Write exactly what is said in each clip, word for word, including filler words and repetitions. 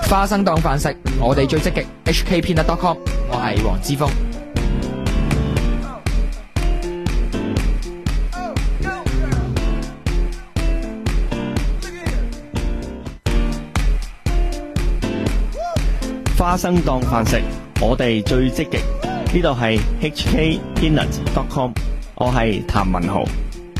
花生當飯食，我哋最積極。H K Peanut dot com， 我係黃之鋒。 花生當飯食，我哋最積極。呢度係 H K Peanut dot com， 我係譚文豪。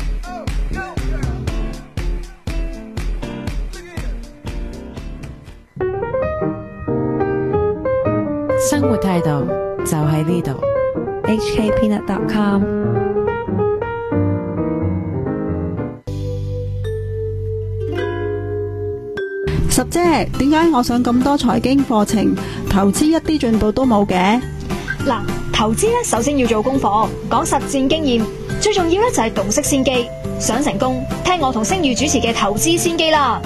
生活態度就喺呢度 ，H K Peanut dot com。 十姐，點解我上咁多財經課程，投資一啲進步都冇嘅？ 嗱，投資咧，首先要做功課，講實戰經驗，最重要咧就係洞悉先機。想成功，聽我同星宇主持嘅投資先機啦。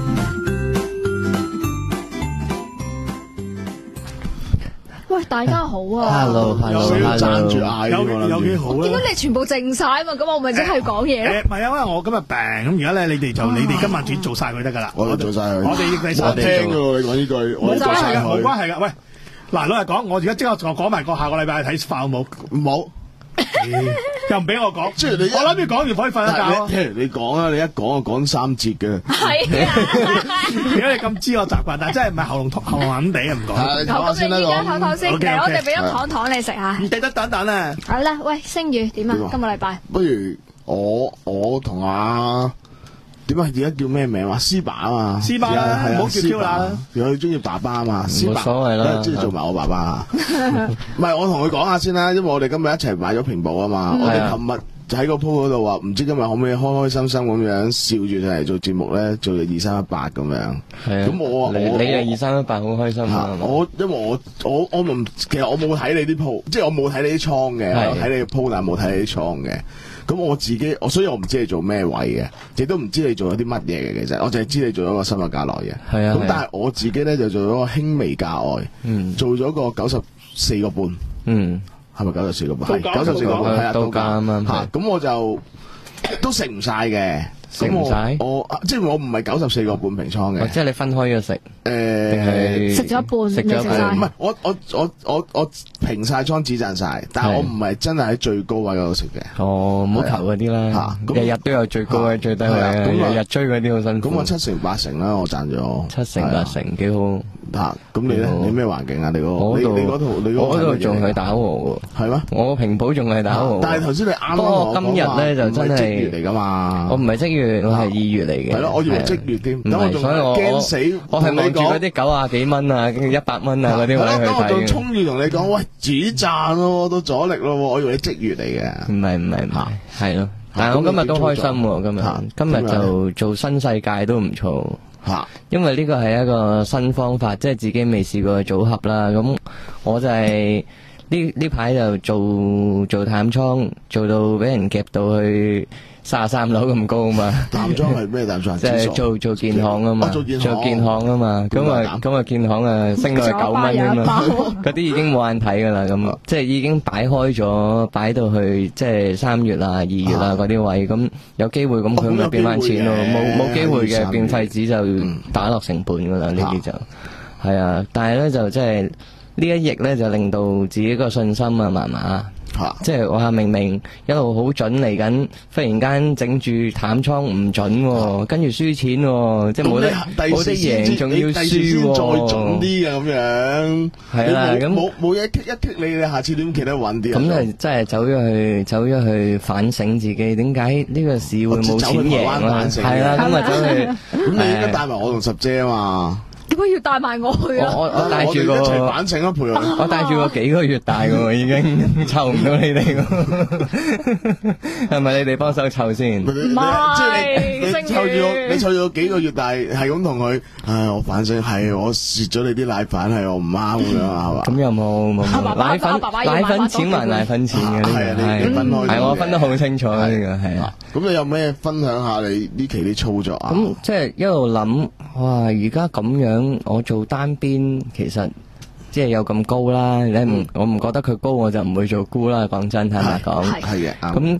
喂，大家好啊 ！Hello，Hello，Hello，爭住嗌有有幾好咧？ 點解你全部靜晒啊嘛？咁我咪即係講嘢咧？ 誒，唔係啊，因為我今日病，咁而家咧，你哋就你哋今晚自己做晒佢得噶啦。 我哋做晒佢， 我哋亦第三聽嘅喎，你講呢句， 冇關係嘅，冇關係嘅。喂，嗱，老實講，我而家即刻講講埋個下個禮拜去睇化好冇？ 唔好。 又唔俾我講， 即係你， 我諗住講完可以瞓一覺。 聽你講啊，你一講就講三節嘅。 係啊， 如果你咁知我習慣，但係真係唔係喉嚨痛喉嚨痕地啊，唔講。 咁你依家唞唞先，嚟我哋俾咗糖糖你食下。 唔記得等等啊！ 好啦，喂，星宇點啊？今個禮拜不如我我同阿點啊？而家叫咩名話？斯爸啊嘛， 斯爸啦，唔好叫 Q 啦。 佢中意爸爸啊嘛，斯爸冇所謂啦， 中意做埋我爸爸。唔係，我同佢講下先啦，因為我哋今日一齊買咗平保啊嘛。我哋琴日就喺個鋪嗰度話，唔知今日可唔可以開開心心咁樣笑住上嚟做節目咧，做二三一八咁樣。 係啊， 咁我你你係二三一八好開心啊！ 我因為我我我唔其實我冇睇你啲鋪，即係我冇睇你啲倉嘅，我睇你鋪但係冇睇你啲倉嘅。咁我自己，我所以我唔知你做咩位嘅，亦都唔知你做咗啲乜嘢嘅。其實我淨係知你做咗個深入價內嘅。 係啊。 咁但係我自己咧就做咗個輕微價外，嗯，做咗個九十四個半，嗯，係咪九十四個半？係九十四個半，係啊，到價啊嘛。嚇，咁我就都食唔晒嘅。 食唔晒？ 我即係我唔係九十四個半平倉嘅。 即係你分開咗食。 誒， 食咗一半， 食咗一半。 唔係，我我我我我平晒倉只賺晒，但係我唔係真係喺最高位嗰度食嘅。 哦，唔好求嗰啲啦。嚇，日日都有最高位、最低位啊！日日追嗰啲好辛苦。 咁我七成八成啦，我賺咗。 七成八成幾好。 嚇，咁你咧？你咩環境啊？你嗰你你嗰度你嗰度仲係打和喎。 係咩？ 我平保仲係打和。 但係頭先你啱啱不過今日咧就真係即月嚟㗎嘛。 我唔係即月，我係二月嚟嘅。 係咯，我以為即月添。 唔係，所以我驚死。 我係望住嗰啲九啊幾蚊啊，一百蚊啊嗰啲位去睇。 我仲衝住同你講，喂，止賺咯，到阻力咯，我以為你即月嚟嘅。 唔係唔係唔係，係咯。但係我今日都開心喎，今日今日就做新世界都唔錯。吓，因為呢個係一個新方法，即係自己未試過嘅組合啦。咁我就係呢呢排就做做淡倉，做到俾人夾到去三十三樓咁高啊嘛。 淡倉係咩淡倉？ 即係做做建行啊嘛，做建行啊嘛。咁啊咁啊建行啊升到去九蚊啊嘛。嗰啲已經冇眼睇噶啦，咁即係已經擺開咗，擺到去即係三月啊、二月啊嗰啲位，咁有機會咁佢咪變翻錢咯。冇冇機會嘅變廢紙就打落成本噶啦，呢啲就係啊。但係咧就即係呢一役咧就令到自己個信心啊麻麻。即係我明明一路好準嚟緊，忽然間整住淡倉唔準，跟住輸錢，即係冇得冇得贏，仲要輸， 再準啲嘅咁樣。 係啦，咁冇冇一剔一剔你，你下次點企得穩啲？ 咁就真係走咗去走咗去反省自己，點解呢個市會冇錢贏啊？係啦，咁啊走去， 咁你應該帶埋我同十姐啊嘛。 點解要帶埋我去啊？ 我我帶住個一齊反省啊，陪我。 我帶住個幾個月大嘅，已經湊唔到你哋，係咪你哋幫手湊先？ 唔係， 即係你你湊住我，你湊住我幾個月大，係咁同佢，唉，我反省係我蝕咗你啲奶粉，係我唔啱咁樣係嘛？ 咁又冇冇奶粉奶粉錢還奶粉錢嘅，係啊，你分開，係我分得好清楚呢個係啊。 咁你有咩分享下你呢期啲操作啊？ 咁即係一路諗，哇！而家咁樣。我做單邊其實即係有咁高啦，你唔我唔覺得佢高，我就唔會做沽啦。講真，坦白講， 係嘅。 咁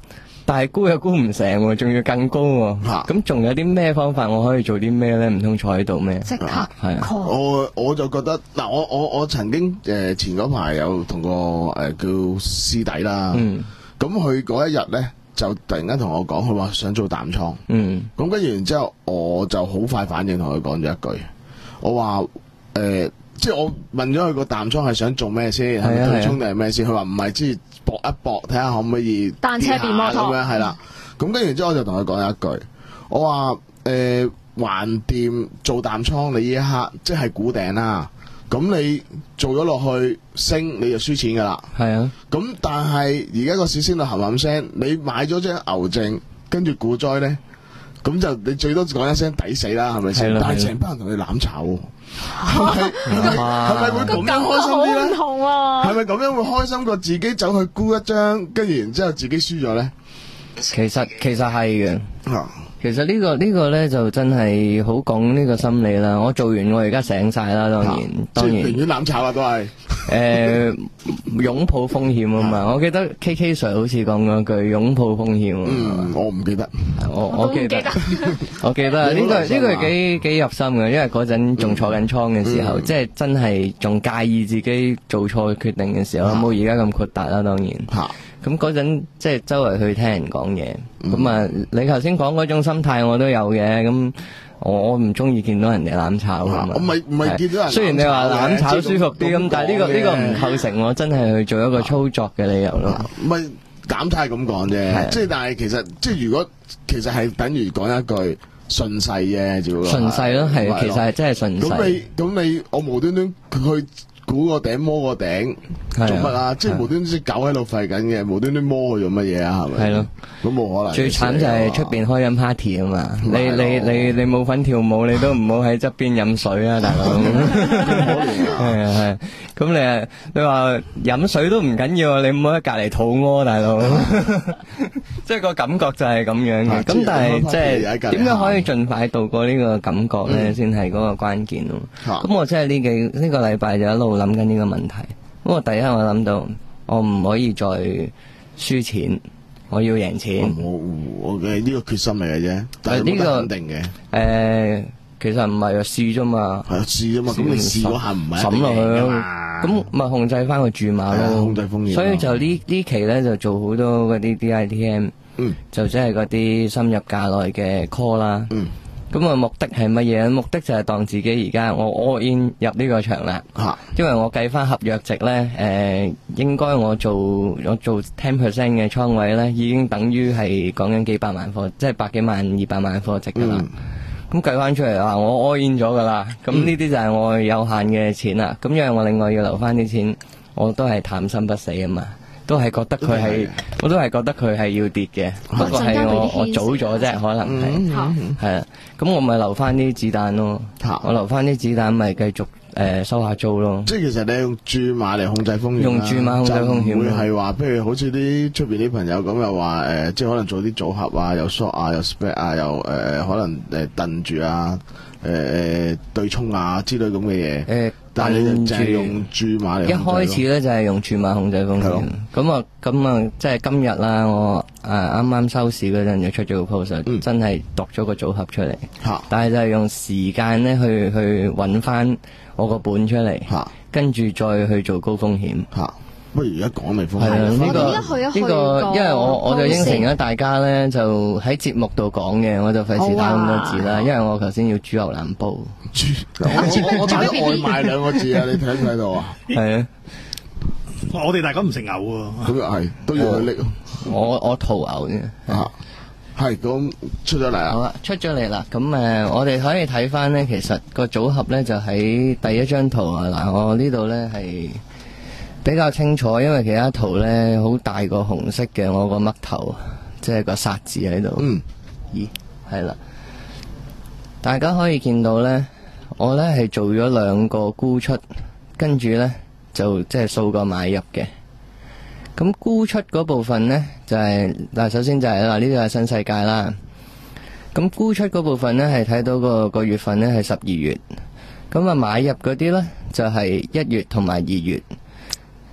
但係估又估唔成喎，仲要更高喎。咁仲有啲咩方法我可以做啲咩咧？唔通坐喺度咩？ 即刻係啊！ 我我就覺得嗱，我我我曾經誒前嗰排有同個誒叫師弟啦，咁佢嗰一日咧就突然間同我講，佢話想做淡倉。嗯，咁跟住然之後，我就好快反應同佢講咗一句，我話誒、呃，即係我問咗佢個淡倉係想做咩先，係咪對沖定係咩先？佢話唔係，即係搏一搏，睇下可唔可以單車變摩托咁樣係啦。咁跟住之後，我就同佢講一句，我話誒，橫掂做淡倉，你呢一刻即係估頂啦。咁你做咗落去升，你就輸錢噶啦。係啊。咁但係而家個市升到冚冚聲，你買咗張牛證，跟住股災咧，咁就你最多講一聲抵死啦，係咪先？但係成班人同你攬炒，係咪係咪會咁樣開心啲咧？係咪咁樣會開心過自己走去沽一張，跟住然之後自己輸咗咧？ 其實其實係嘅。其實呢個呢個咧就真係好講呢個心理啦。我做完我而家醒晒啦，當然當然。 寧願攬炒啦，都係。 誒，擁抱風險啊嘛！我記得 K K Sir 好似講嗰句擁抱風險。 嗯，我唔記得。 我我記得。我記得呢個呢個幾幾入心嘅，因為嗰陣仲坐緊倉嘅時候，即係真係仲介意自己做錯決定嘅時候，冇而家咁豁達啦，當然。吓。咁嗰陣即係周圍去聽人講嘢，咁啊、嗯，你頭先講嗰種心態我都有嘅，咁我唔中意見到人哋攬炒㗎嘛。 我唔係唔係見到人。雖然你話攬炒舒服啲，咁但係呢個呢個唔構成我真係去做一個操作嘅理由咯。 唔係減太咁講啫，即係但係其實即係如果其實係等於講一句順勢啫，只不過順勢咯，係其實係真係順勢。 咁你咁你我無端端去估個頂摸個頂做乜啊？即係無端端隻狗喺度吠緊嘅，無端端摸佢做乜嘢啊？係咪？係咯，咁冇可能。最慘就係出邊開緊 party 啊嘛！你你你你冇份跳舞，你都唔好喺側邊飲水啊，大佬。係啊係，咁你啊你話飲水都唔緊要，你唔好喺隔籬肚屙，大佬。即係個感覺就係咁樣嘅。咁但係即係點解可以盡快度過呢個感覺咧？先係嗰個關鍵咯。咁我真係呢幾呢個禮拜就一路諗緊呢個問題。咁我第一我諗到，我唔可以再輸錢，我要贏錢。 我我嘅呢個決心嚟嘅啫，但係呢個肯定嘅。誒、 呃，其實唔係啊，試啫嘛。 係啊，試啫嘛。咁你試嗰下唔係審落去咯。咁咪控制翻個注碼咯。 控制風險。 所以就呢呢期咧就做好多嗰啲 D I T M，嗯，就即係嗰啲深入價內嘅 call 啦。嗯。咁啊，目的係乜嘢？目的就係當自己而家我 all in 入呢個場啦。嚇！因為我計翻合約值咧，誒、呃、應該我做我做 ten percent 嘅倉位咧，已經等於係講緊幾百萬貨，即係百幾萬、二百萬貨值噶啦。咁、嗯、計翻出嚟啊，我 all in 咗噶啦。咁呢啲就係我有限嘅錢啦。咁因為我另外要留翻啲錢，我都係貪心不死啊嘛。都係覺得佢係，我都係覺得佢係要跌嘅，不過係我我早咗啫，可能係係啦。咁我咪留翻啲子彈咯，我留翻啲子彈咪繼續誒收下租咯。 即係其實你用注碼嚟控制風險， 用注碼控制風險， 會係話，譬如好似啲出邊啲朋友咁，又話誒，即係可能做啲組合啊，有 short 啊，有 spread 啊，又誒可能誒燉住啊，誒誒對沖啊之類咁嘅嘢。誒。但係你就係用注碼嚟，一開始咧就係用注碼控制風險。咁啊咁啊，即係今日啦，我誒啱啱收市嗰陣就出咗個 post，、嗯、真係度咗個組合出嚟。嚇！但係就係用時間咧去去揾翻我個本出嚟。嚇！跟住再去做高風險。嚇！ 不如而家講嚟風險。 係啊，呢、這個呢、這個， 因為我我就應承咗大家咧，就喺節目度講嘅，我就費事打咁多字啦。因為我頭先要煮牛腩煲。 煮我我我打咗外賣兩個字啊！你睇唔睇到啊？ 係啊， 我哋大家唔食牛喎。 咁又係都要去拎。 我我屠牛啫。 啊，係咁出咗嚟啦。 好啦，出咗嚟啦。咁誒，我哋可以睇翻咧，其實個組合咧就喺第一張圖啊。嗱，我呢度咧係比較清楚，因為其他圖咧好大個紅色嘅，我個嘜頭即係個殺字喺度。嗯。咦，係啦，大家可以見到咧。我咧係做咗兩個沽出，跟住咧就即係數個買入嘅。咁沽出嗰部分咧就係、是、嗱，首先就係嗱呢度係新世界啦。咁沽出嗰部分咧係睇到個個月份咧係十二月，咁啊買入嗰啲咧就係、是、一月同埋二月。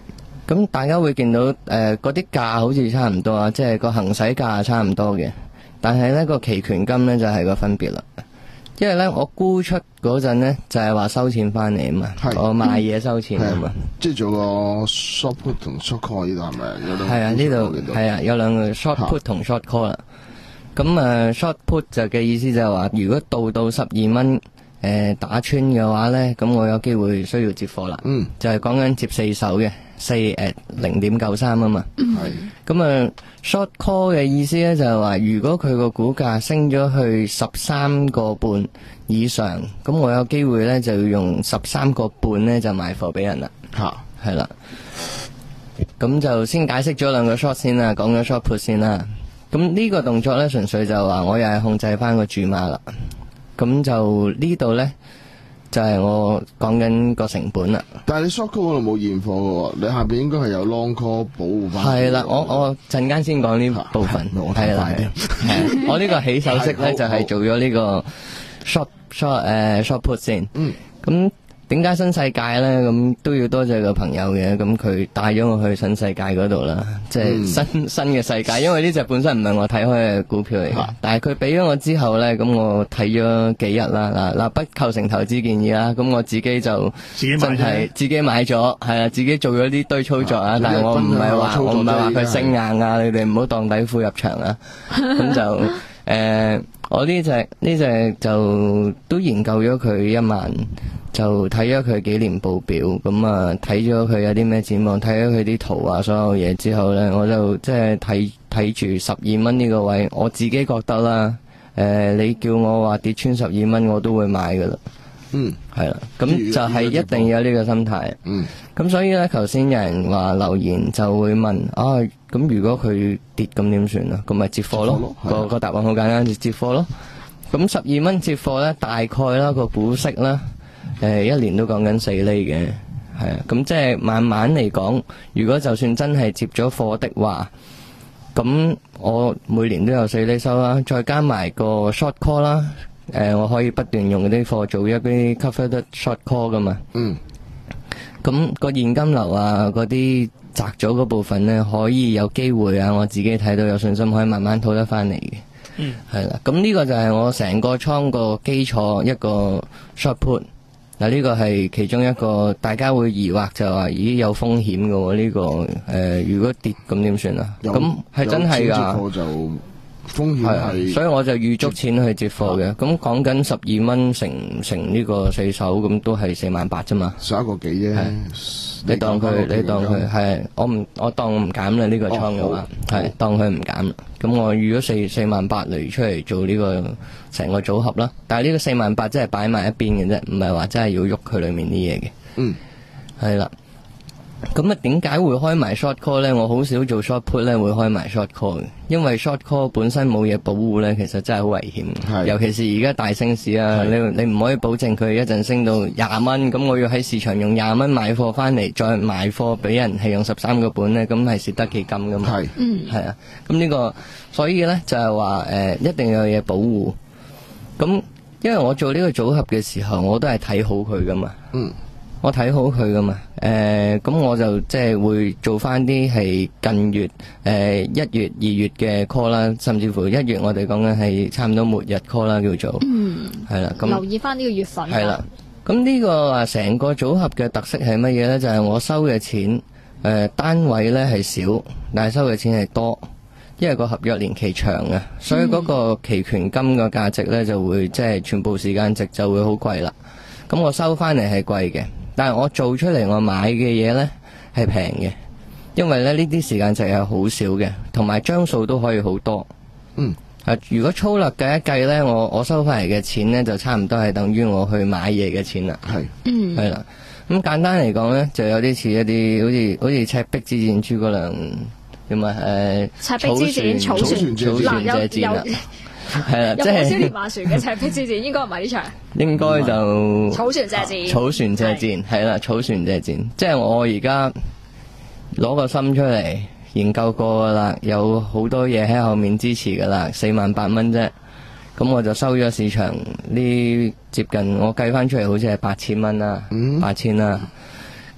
咁大家會見到誒嗰啲價好似差唔多啊，即係個行使價差唔多嘅，但係咧個期權金咧就係個分別啦。因為咧我沽出嗰陣咧就係話收錢翻嚟啊嘛，我賣嘢收錢啊嘛， 即係做個 short put 同 short call 呢度係咪有兩？係啊， 呢度係啊，有兩個 short put 同 short call 啦。咁誒 short put 就嘅意思就係話，如果到到十二蚊誒打穿嘅話咧，咁我有機會需要接貨啦。嗯，就係講緊接四手嘅。四誒零點九三啊嘛，係咁啊 short call 嘅意思咧就係話，如果佢個股價升咗去十三個半以上，咁我有機會咧就要用十三個半咧就賣貨俾人啦。吓，係啦，咁就先解釋咗兩個 short 先啦，講咗 short put 先啦。咁呢個動作咧純粹就話我又係控制翻個注碼啦。咁就呢度咧。就係我講緊個成本啦。 但係你 short call 嗰度冇現貨嘅喎，你下邊應該係有 long call 保護翻。 係啦，我我陣間先講呢部分。係啦，係我呢個起手式咧就係做咗呢個 short short 誒 short put 先。嗯。咁點解新世界咧？咁都要多謝個朋友嘅，咁佢帶咗我去新世界嗰度啦，即係新、嗯、新嘅世界。因為呢隻本身唔係我睇開嘅股票嚟嘅，啊、但係佢俾咗我之後咧，咁我睇咗幾日啦。嗱嗱，不構成投資建議啦。咁我自己就真係自己買咗，係啊，自己做咗呢堆操作啊。但係我唔係話我唔係話佢升硬啊，你哋唔好當底褲入場啊。咁就誒、呃，我呢隻呢隻就都研究咗佢一晚。就睇咗佢幾年報表，咁啊睇咗佢有啲咩展望，睇咗佢啲圖啊，所有嘢之後呢，我就即係睇睇住十二蚊呢個位，我自己覺得啦，誒、呃，你叫我話跌穿十二蚊，我都會買噶啦。嗯，係啦，咁就係一定要有呢個心態。嗯，咁所以呢，頭先有人話留言就會問啊，咁如果佢跌咁點算啊？咁咪接貨咯，個個答案好簡單，就接貨咯。咁十二蚊接貨呢，大概啦個股息啦。誒、呃，一年都講緊四厘嘅，係啊，咁即係慢慢嚟講，如果就算真係接咗貨的話，咁我每年都有四厘收啦，再加埋個 short call 啦，誒、呃，我可以不斷用嗰啲貨做一啲 covered short call 噶嘛。嗯。咁個現金流啊，嗰啲賺咗嗰部分呢，可以有機會啊，我自己睇到有信心可以慢慢套得翻嚟嘅。嗯。係啦，咁呢個就係我成個倉個基礎一個 short put。嗱，呢個係其中一個大家會疑惑就話，咦，有風險嘅喎呢個誒、呃，如果跌咁點算啊？咁係真係㗎，就風險係，所以我就預足錢去接貨嘅。咁講緊十二蚊乘乘呢個四手，咁都係四萬八啫嘛，十一個幾啫。你當佢，你當佢係，我唔，我當我唔減啦呢個倉嘅話，係、哦、當佢唔減啦。咁我預咗四四萬八嚟出嚟做呢、這個成個組合啦。但係呢個四萬八真係擺埋一邊嘅啫，唔係話真係要喐佢裏面啲嘢嘅。嗯，係啦。咁啊，點解會開埋 short call 咧？我好少做 short put 咧，會開埋 short call 嘅，因為 short call 本身冇嘢保護咧，其實真係好危險。尤其是而家大升市啊，你你唔可以保證佢一陣升到廿蚊，咁我要喺市場用廿蚊買貨翻嚟，再賣貨俾人係用十三個本咧，咁係蝕得幾金噶嘛？係，嗯，係啊。咁呢個所以咧就係話誒，一定要有嘢保護。咁因為我做呢個組合嘅時候，我都係睇好佢噶嘛。嗯。我睇好佢噶嘛，誒、呃，咁我就即係會做翻啲係近月，誒、呃，一月、二月嘅 call 啦，甚至乎一月我哋講緊係差唔多末日 call 啦，叫做，嗯，係啦，咁留意翻呢個月份， 係啦，咁呢個啊成個組合嘅特色係乜嘢咧？就係、是、我收嘅錢，誒、呃，單位咧係少，但係收嘅錢係多，因為個合約年期長啊，所以嗰個期權金嘅價值咧就會即係全部時間值就會好貴啦，咁我收翻嚟係貴嘅。但係我做出嚟我買嘅嘢呢係平嘅，因為咧呢啲時間值係好少嘅，同埋張數都可以好多。嗯，啊，如果粗略計一計呢，我我收翻嚟嘅錢呢就差唔多係等於我去買嘢嘅錢啦。係，嗯，係啦。咁簡單嚟講呢，就有啲似一啲好似好似赤壁之戰諸葛亮點啊？誒，赤壁之戰草船草船借箭啦。係啦，即係少年馬船嘅赤壁之戰，應該唔係呢場， 應該就草船借箭， 草船借箭係啦，草船借箭，即係我而家攞個心出嚟研究過噶啦，有好多嘢喺後面支持噶啦，四萬八蚊啫，咁我就收咗市場呢接近，我計翻出嚟好似係八千蚊啦，八千啦，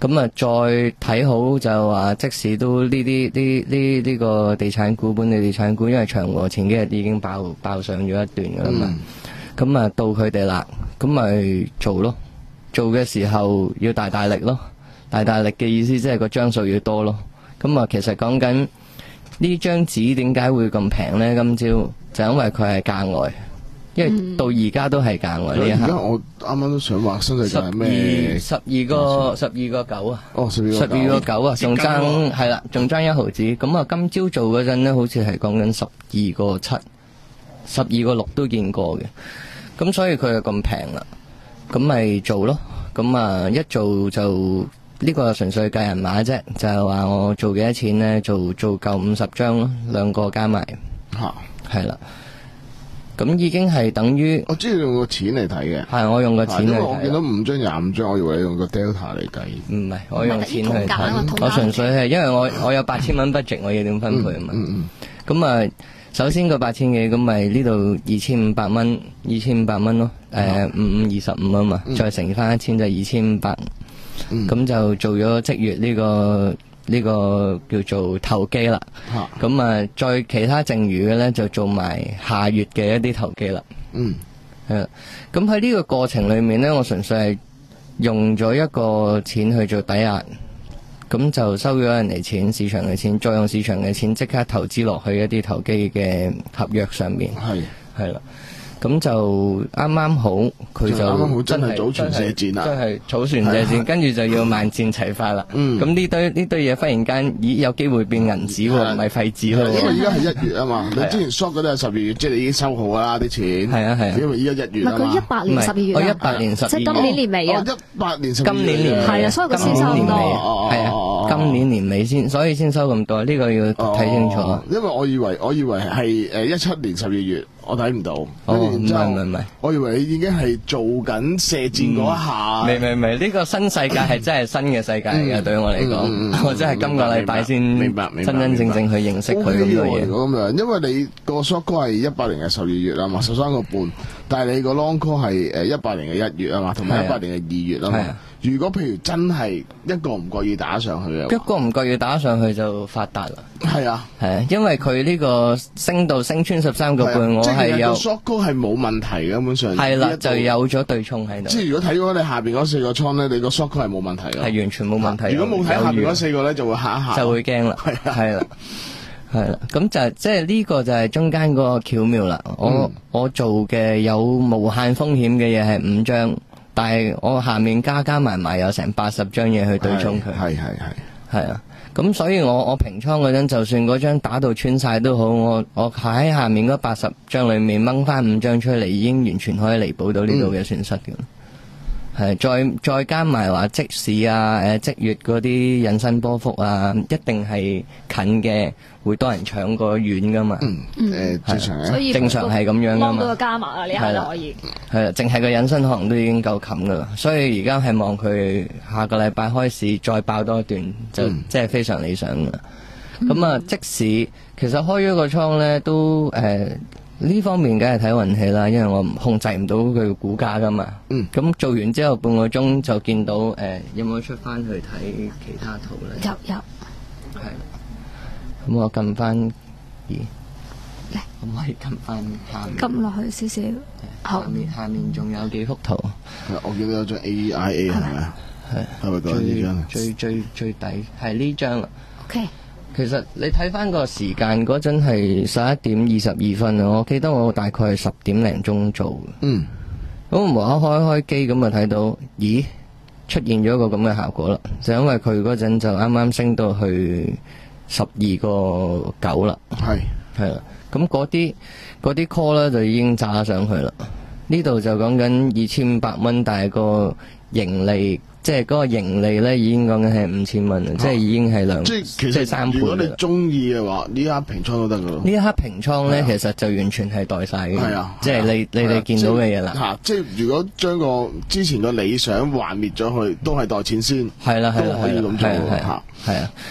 咁啊，再睇好就話，即使都呢啲呢呢呢個地產股，本地地產股，因為長和前幾日已經爆爆上咗一段噶啦嘛。咁啊、嗯，到佢哋啦，咁咪做咯。做嘅時候要大大力咯，大大力嘅意思即係個張數要多咯。咁啊，其實講緊呢張紙點解會咁平呢？今朝就因為佢係價外。因為到而家都係價外呢一刻。而家我啱啱都想話新世界係咩？ 十二個十二個九啊！ 哦，十二十二個九啊，仲爭係啦，仲爭一毫子。咁啊，今朝做嗰陣呢，好似係講緊十二個七、十二個六都見過嘅。咁所以佢就咁平啦，咁咪做咯。咁啊，一做就呢個純粹計人馬啫，就係話我做幾多錢呢？做做夠五十張咯，兩個加埋吓，係啦。咁已經係等於， 我知你用個錢嚟睇嘅， 係我用個錢嚟睇。 我見到五張廿五張，我以為你用個 Delta 嚟計。 唔係，我用錢去睇。我純粹係因為我我有八千蚊 budget，我要點分配啊嘛。咁啊，首先個八千幾，咁咪呢度二千五百蚊，二千五百蚊咯。誒，五五二十五啊嘛，再乘翻一千就二千五百。咁就做咗即月呢個。呢個叫做投機啦，咁啊，再其他剩餘嘅咧就做埋下月嘅一啲投機啦。嗯，係。咁喺呢個過程裏面咧，我純粹係用咗一個錢去做抵押，咁就收咗人哋錢，市場嘅錢，再用市場嘅錢即刻投資落去一啲投機嘅合約上面。係，係啦。咁就啱啱好，佢就啱啱好真係祖傳射箭啦， 真係祖傳射箭，跟住就要萬箭齊發啦。咁呢堆呢堆嘢忽然間，咦有機會變銀紙喎，唔係廢紙咯。 因為而家係一月啊嘛，你之前 short 嗰啲係十二月，即係你已經收好啦啲錢。係啊係啊，因為而家一月啊嘛。 唔係佢一八年十二月， 我一八年十二月， 即係今年年尾啊。 一八年十今年年尾係啊，所以佢先收咁多。 係啊，今年年尾先，所以先收咁多，呢個要睇清楚。 因為我以為我以為係誒一七年十二月。我睇唔到， 哦，唔係唔係唔係， 我以為你已經係做緊射箭嗰一下。 未未未，呢個新世界係真係新嘅世界嚟嘅，對我嚟講，我真係今個禮拜先明白真真正正去認識佢咁多嘢。 咁樣，因為你個 short call 係一八年嘅十二月啊嘛，十三個半，但係你個 long call 係誒一八年嘅一月啊嘛，同埋一八年嘅二月啊嘛。如果譬如真係一個唔覺意打上去嘅， 一個唔覺意打上去就發達啦。 係啊， 係啊，因為佢呢個升到升穿十三個半，我係有 short call 係冇問題嘅，根本上係啦，就有咗對沖喺度。 即係如果睇咗你下邊嗰四個倉咧，你個 short call 係冇問題嘅， 係完全冇問題。 如果冇睇下邊嗰四個咧，就會嚇一嚇， 就會驚啦。係係啦，係啦，咁就即係呢個就係中間嗰個巧妙啦。我我做嘅有無限風險嘅嘢係五張。但係我下面加加埋埋有成八十張嘢去對沖佢， 係係係係啊，咁所以我我平倉嗰陣，就算嗰張打到穿晒都好，我我喺下面嗰八十張裏面掹翻五張出嚟，已經完全可以彌補到呢度嘅損失嘅。係、嗯、再再加埋話即市啊，誒即月嗰啲引伸波幅啊，一定係近嘅會多人搶過遠噶嘛。 嗯，誒正常， 所以正常係咁樣噶嘛。 幫到個加碼啦，呢下就可以。 係啦，淨係個引伸可能都已經夠冚噶啦，所以而家係望佢下個禮拜開市再爆多一段，就即係非常理想噶。咁、嗯、啊，即使其實開咗個倉咧，都誒呢、呃、方面梗係睇運氣啦，因為我唔控制唔到佢嘅股價噶嘛。嗯。咁做完之後半個鐘就見到誒、呃，有冇出翻去睇其他圖咧？ 有有。 係。咁我撳翻，咦？嚟，可唔可以撳翻下面？ 撳落去少少。 下面下面仲有幾幅圖？ 我見到有張 A I A 係咪啊？係係咪講呢張？ 最最最底係呢張啦。 OK。 其實你睇翻個時間嗰陣係十一點二十二分啊！我記得我大概係十點零鐘做嘅。嗯。咁無啦啦開開機咁啊睇到，咦？出現咗一個咁嘅效果啦，就因為佢嗰陣就啱啱升到去十二個九啦。係係啦。咁嗰啲嗰啲 call 咧就已經炸上去啦。呢度就講緊二千五百蚊，但係個盈利即係嗰個盈利咧已經講緊係五千蚊啦，即係已經係兩即係其實即係三倍。 如果你中意嘅話，呢一刻平倉都得噶咯。 呢一刻平倉咧，其實就完全係代晒嘅。係啊，即係你你哋見到嘅嘢啦。 吓，即係如果將個之前個理想幻滅咗去，都係代錢先。 係啦係啦係啦， 可以咁做吓。 係啊。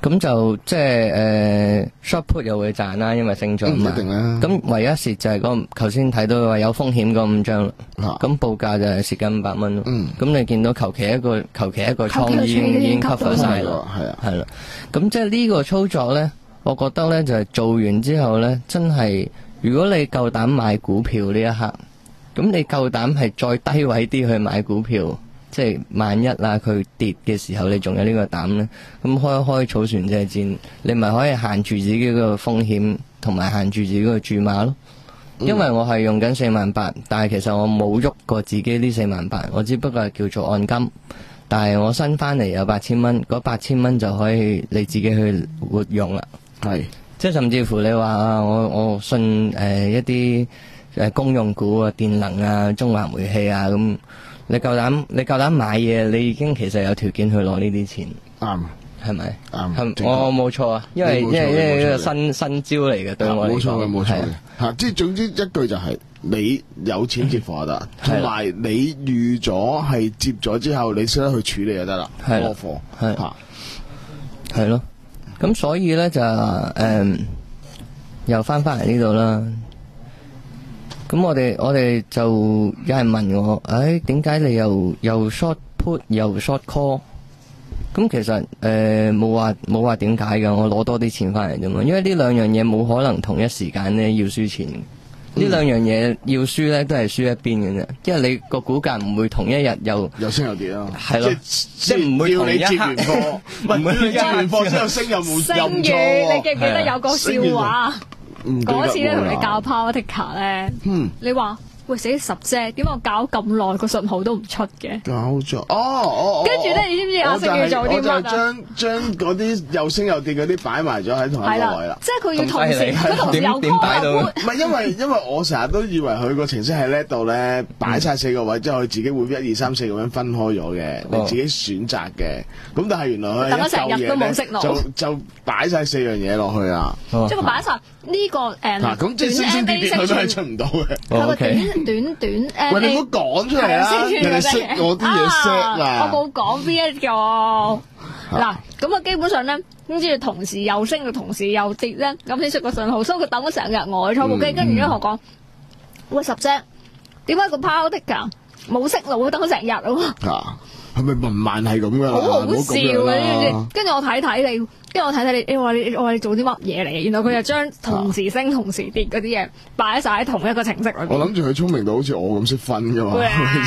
咁就即係誒 short put 又會賺啦，因為升咗嘛。 一定啦。 咁唯一蝕就係嗰頭先睇到話有風險嗰五張啦。咁、啊、報價就係蝕緊五百蚊咯。嗯。咁你見到求其一個求其一個倉已經已經 cover 晒啦。係啊。係啦。咁即係呢個操作咧，我覺得咧就係、是、做完之後咧，真係如果你夠膽買股票呢一刻，咁你夠膽係再低位啲去買股票。即係萬一啦，佢跌嘅時候，你仲有呢個膽咧，咁開一開草船借箭，你咪可以限住自己個風險，同埋限住自己個注碼咯。因為我係用緊四萬八，但係其實我冇喐過自己呢四萬八，我只不過係叫做按金。但係我新翻嚟有八千蚊，嗰八千蚊就可以你自己去活用啦。係，即係甚至乎你話啊，我我信誒、呃、一啲誒公用股啊、電能啊、中華煤氣啊咁。你夠膽你夠膽買嘢，你已經其實有條件去攞呢啲錢，啱係咪？啱，我冇錯啊，因為因為因為呢個新新招嚟嘅，對我嚟講，冇錯嘅，冇錯嘅，吓，即係總之一句就係你有錢接貨就得，同埋你預咗係接咗之後，你識得去處理就得啦，攞貨係吓，係咯，咁所以咧就誒又翻翻嚟呢度啦。咁我哋我哋就有人問我，誒點解你又又 short put 又 short call？ 咁其實誒冇話冇話點解㗎，我攞多啲錢翻嚟啫嘛。因為呢兩樣嘢冇可能同一時間咧要輸錢，呢、嗯、兩樣嘢要輸咧都係輸一邊嘅啫。因為你個股價唔會同一日又又升又跌咯，係咯，即係唔會同一刻接完貨，唔會接完貨之後升又冇又唔錯喎。 你記唔記得有個笑話？嗰次咧同你教 Power Ticker 咧，嗯、你話喂死十隻，點解我搞咁耐個信號都唔出嘅？搞咗哦哦，跟住咧你知唔知阿星要做啲乜啊？我就將將嗰啲又升又跌嗰啲擺埋咗喺同一個位啦。即係佢要同時，佢同時有點擺到？唔係因為因為我成日都以為佢個程式係叻到咧，擺晒四個位之後，佢自己會一二三四咁樣分開咗嘅，你自己選擇嘅。咁但係原來佢等咗成日都冇識路，就就擺晒四樣嘢落去啊！即係佢擺晒呢個誒短 M A 升佢都係出唔到嘅。佢個短短短誒，喂你唔好講出嚟啦，人哋識我啲嘢識啦。我冇講邊一個嗱，咁啊基本上咧，跟住同時又升，同時又跌咧，咁先出個信號，所以佢等咗成日，我坐部機，跟住咧我講，喂十隻，點解個 Power Ticker冇息路，等咗成日啊？係咪文漫係咁噶？好好笑啊！跟住我睇睇你，跟住我睇睇你，你話你我話你做啲乜嘢嚟？然後佢就將同時升、同時跌嗰啲嘢擺晒喺同一個程式裏邊。我諗住佢聰明到好似我咁識分噶嘛。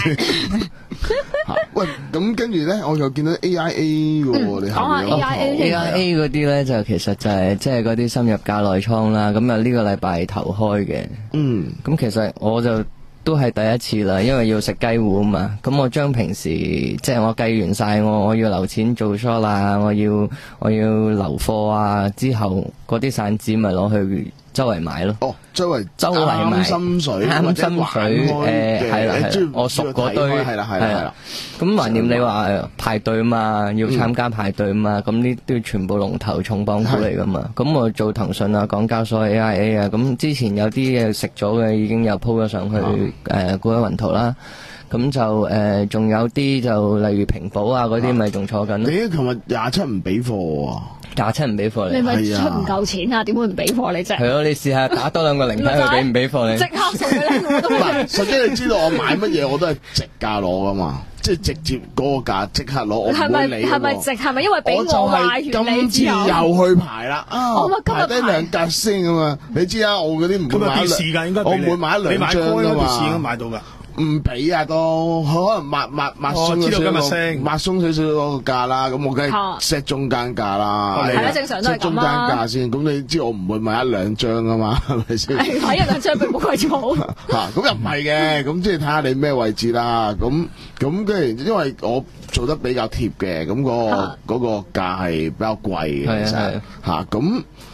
喂，咁跟住咧，我又見到 A I A 嘅喎，你講下 A I A。A I A 嗰啲咧就其實就係即係嗰啲深入價內倉啦。咁啊呢個禮拜頭開嘅。嗯。咁其實我就。都係第一次啦，因為要食雞糊啊嘛。咁我將平時即係我計完晒，我我要留錢做 short 啦，我要我要留貨啊，之後嗰啲散紙咪攞去周圍買咯。哦，周圍周圍買啱心水，啱心水誒，係啦係，我熟嗰堆係啦係啦。咁橫掂你話排隊嘛，要參加排隊嘛，咁呢啲全部龍頭重磅股嚟噶嘛。咁我做騰訊啊、港交所 A I A 啊，咁之前有啲嘢食咗嘅已經有鋪咗上去誒股海雲圖啦。咁就誒仲有啲就例如平保啊嗰啲咪仲坐緊。你琴日廿七唔俾貨喎？廿七唔俾貨你，你咪出唔夠錢啊？點會唔俾貨你啫？係咯，你試下打多兩個零睇佢俾唔俾貨你。即刻送俾你，我都唔係。實際你知道我買乜嘢我都係直價攞噶嘛，即係直接嗰個價即刻攞，我唔會理。係咪直？係咪因為俾我買完你之後？今次又去排啦，啊，排低兩格先咁嘛。你知啊，我嗰啲唔會買兩，我唔會買兩張噶嘛。應該買到㗎。唔俾啊，都可能抹抹抹鬆少少，抹鬆少少嗰個價啦。咁我梗係 set 中間價啦。係啊，正常都係咁啦。set 中間價先，咁你知我唔會買一兩張噶嘛，係咪先？係睇一兩張並冇貴咗。嚇，咁又唔係嘅，咁即係睇下你咩位置啦。咁咁跟住，因為我做得比較貼嘅，咁個嗰個價係比較貴嘅，其實嚇咁。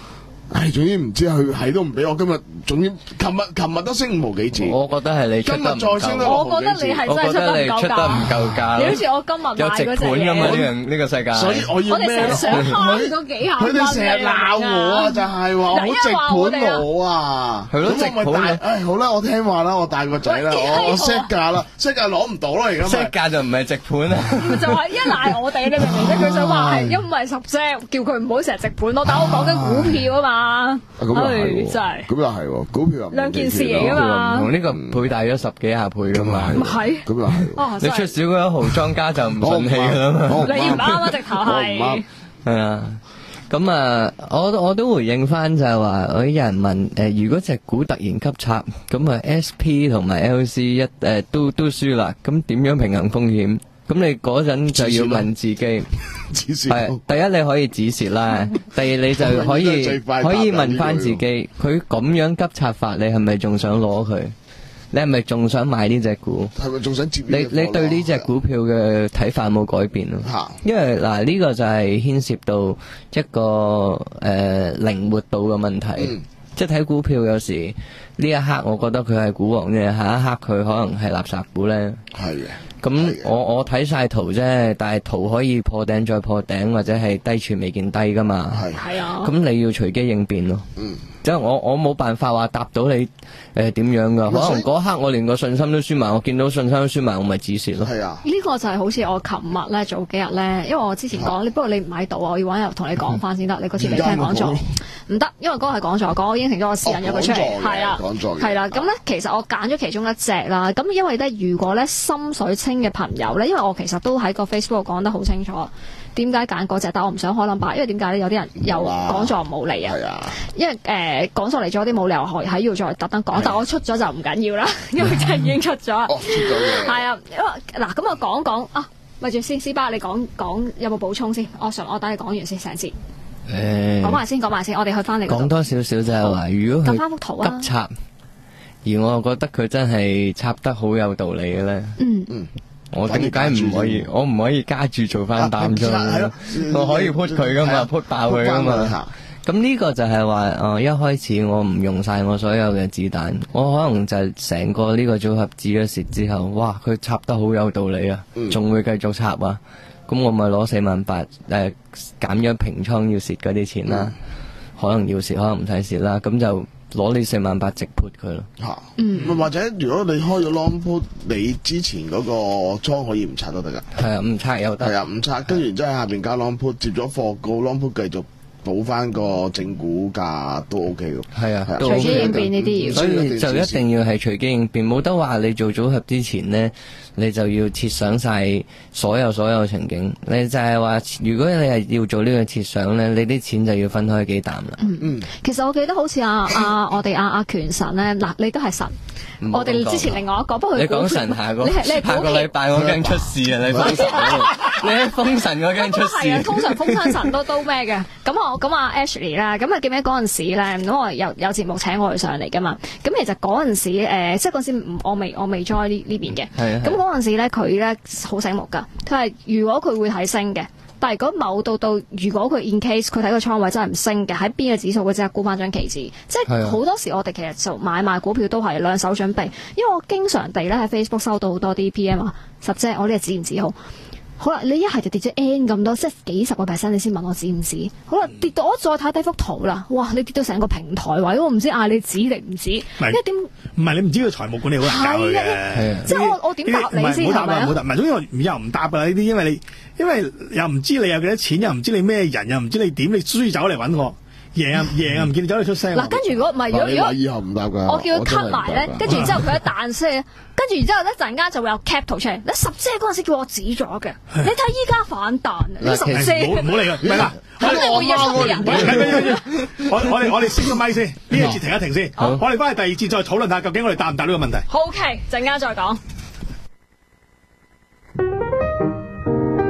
唉，總之唔知佢係都唔俾我今日，總之琴日琴日都升五毫幾字。 我覺得係你出得唔夠。 我覺得你係真係出得唔夠價。 我覺得你出得唔夠價。 你好似我今日買嗰隻嘢。有直盤㗎嘛？呢樣呢個世界。 所以我要咩？ 我哋成日想慳嗰幾下。 佢哋成日鬧我啊，就係話好直盤我啊。 係咯，直盤。 唉，好啦，我聽話啦，我帶個仔啦，我我 set 價啦 ，set 價攞唔到啦，而家。 set 價就唔係直盤啊。 就係一賴我哋，你明唔明啫？佢想話係因為十隻，叫佢唔好成日直盤咯。但我講緊股票啊嘛。 咁又係， 真係。 咁又係喎，股票又兩件事嚟噶嘛。 同呢個倍大咗十幾廿倍噶嘛。 唔係。 咁又係。 你出少嗰一毫莊家就唔順氣噶啦嘛。 你唔啱啊！直頭係。 係啊。咁啊，我我都回應翻就係話，我有人問誒，如果隻股突然急插，咁啊 S P 同埋 L C 一誒都都輸啦，咁點樣平衡風險？咁你嗰陣就要問自己，係第一你可以止蝕啦，第二你就可以可以問翻自己，佢咁樣急插法，你係咪仲想攞佢？你係咪仲想買呢隻股？ 係咪仲想接？ 你你對呢隻股票嘅睇法冇改變咯？因為嗱呢個就係牽涉到一個誒靈活度嘅問題，即係睇股票有時呢一刻我覺得佢係股王嘅，下一刻佢可能係垃圾股咧。 係嘅。 咁我我睇晒圖啫，但係圖可以破頂再破頂，或者係低處未見低噶嘛。 係係啊。 咁你要隨機應變咯。嗯。即係我我冇辦法話答到你誒點樣噶，可能嗰刻我連個信心都輸埋，我見到信心都輸埋，我咪止蝕咯。 係啊。 呢個就係好似我琴日咧早幾日咧，因為我之前講，不過你唔喺度啊，我要揾日同你講翻先得。你嗰次未聽講座，唔得，因為嗰個係講座，嗰個應承咗我私人約佢出嚟，係啊， 講座係啦。咁咧其實我揀咗其中一隻啦。咁因為咧，如果咧心水清嘅朋友咧，因為我其實都喺個 Facebook 講得好清楚。點解揀嗰隻？但我唔想開 number，因為點解咧？有啲人又講座冇嚟啊。因為誒講座嚟咗啲冇理由喺喺要再特登講，但我出咗就唔緊要啦，因為真係已經出咗。 哦，出咗嘅。係啊，因為嗱咁我講講啊，咪住先，斯巴你講講有冇補充先？我上我等你講完先成節。誒，講埋先，講埋先，我哋去翻嚟。 講多少少就係話，如果佢翻幅圖啊， 急插，而我又覺得佢真係插得好有道理嘅咧。嗯嗯。我點解唔可以？我唔可以加注做翻擔啫？我可以 put 佢噶嘛 ，put 爆佢噶嘛。咁呢個就係話，誒，一開始我唔用晒我所有嘅子彈，我可能就係成個呢個組合止咗蝕之後，哇，佢插得好有道理啊，仲會繼續插啊。咁我咪攞四萬八誒減咗平倉要蝕嗰啲錢啦，可能要蝕，可能唔使蝕啦，咁就。攞呢四萬八直 put 佢咯， 嚇，嗯，或者如果你開咗 long put，你之前嗰個倉可以唔拆都得㗎， 係啊，唔拆又得， 係啊，唔拆，跟住然之後下邊加 long put，接咗貨個 long put 繼續補翻個正股價都 OK 嘅， 係啊， 隨機應變呢啲， 所以就一定要係隨機應變，冇得話你做組合之前呢，你就要設想晒所有所有情景，你就係話，如果你係要做呢個設想咧，你啲錢就要分開幾啖啦。 嗯嗯，其實我記得好似阿阿我哋阿阿權神咧，嗱你都係神，我哋之前另外一個，不過你講神下個，你係你係下個禮拜我驚出事啊！你封神，你喺封神我驚出事。 係啊，通常封親神都都咩嘅？咁我咁阿 Ashley 啦，咁啊記唔記得嗰陣時咧？咁我有有節目請我哋上嚟噶嘛？咁其實嗰陣時誒，即係嗰陣時我未我未 join 呢呢邊嘅。係咁嗰陣時咧，佢咧好醒目噶。佢係如果佢會睇升嘅，但係如果某到到，如果佢 in case 佢睇個倉位真係唔升嘅，喺邊個指數佢即刻沽翻張期指。即係好多時我哋其實就買賣股票都係兩手準備，因為我經常地咧喺 Facebook 收到好多啲 P M 啊，十姐我呢個指唔指好？好啦，你一係就跌咗 N 咁多，即係幾十個 percent，你先問我止唔止？好啦，跌到我再睇低幅圖啦，哇！你跌到成個平台位，我唔知嗌你止定唔止，因為點？ 唔係你唔知佢財務管理好難教嘅， 即係我我點答你先係咪啊？ 唔係，總之我又唔答㗎啦呢啲，因為你因為又唔知你有幾多錢，又唔知你咩人，又唔知你點，你輸走嚟揾我。贏啊贏啊唔見你走嚟出聲。 嗱，跟住如果唔係，如果如果以後唔答㗎， 我叫佢 cut 埋咧，跟住然之後佢一彈聲，跟住然之後咧陣間就會有 cap 圖出嚟。你十姐嗰陣時叫我止咗嘅，你睇依家反彈啊！你十姐唔好理佢，唔係啦， 我哋會約出人。 我我哋我哋先個咪先，呢一節停一停先，我哋翻去第二節再討論下究竟我哋答唔答呢個問題。 好 OK，陣間再講。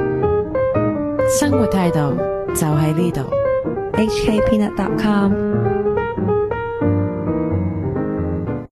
生活態度就喺呢度。H K Peanut dot com